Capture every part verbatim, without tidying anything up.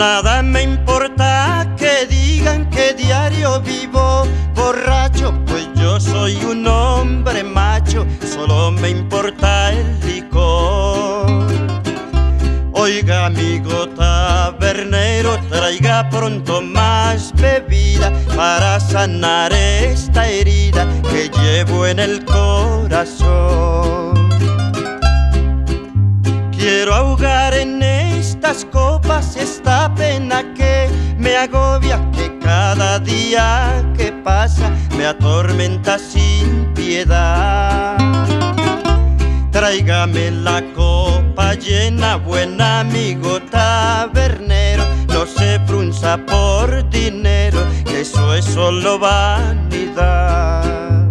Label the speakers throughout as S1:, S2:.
S1: Nada me importa que digan que diario vivo borracho, pues yo soy un hombre macho, solo me importa el licor. Oiga, amigo tabernero, traiga pronto más bebida para sanar esta herida que llevo en el corazón. Quiero ahogar en estas copas esta pena que me agobia, que cada día que pasa me atormenta sin piedad. Tráigame la copa llena, buen amigo tabernero, no se frunza por dinero, que eso es solo vanidad.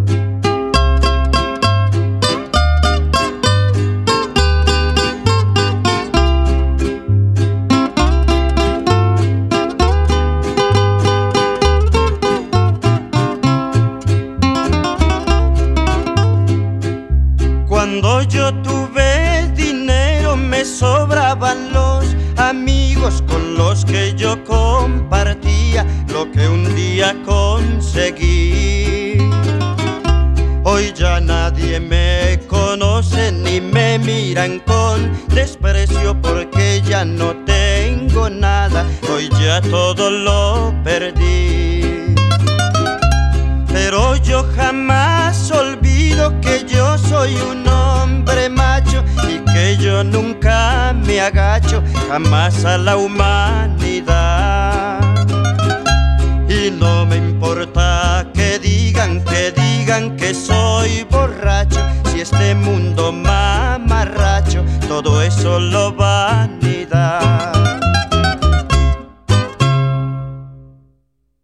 S1: Cuando yo tuve dinero me sobraban los amigos con los que yo compartía lo que un día conseguí. Hoy ya nadie me conoce ni me miran con desprecio porque ya no tengo nada, hoy ya todo lo perdí. Pero yo jamás olvido que yo soy un hombre macho y que yo nunca me agacho jamás a la humanidad. Y no me importa que digan, que digan que soy borracho, si este mundo mamarracho todo eso lo va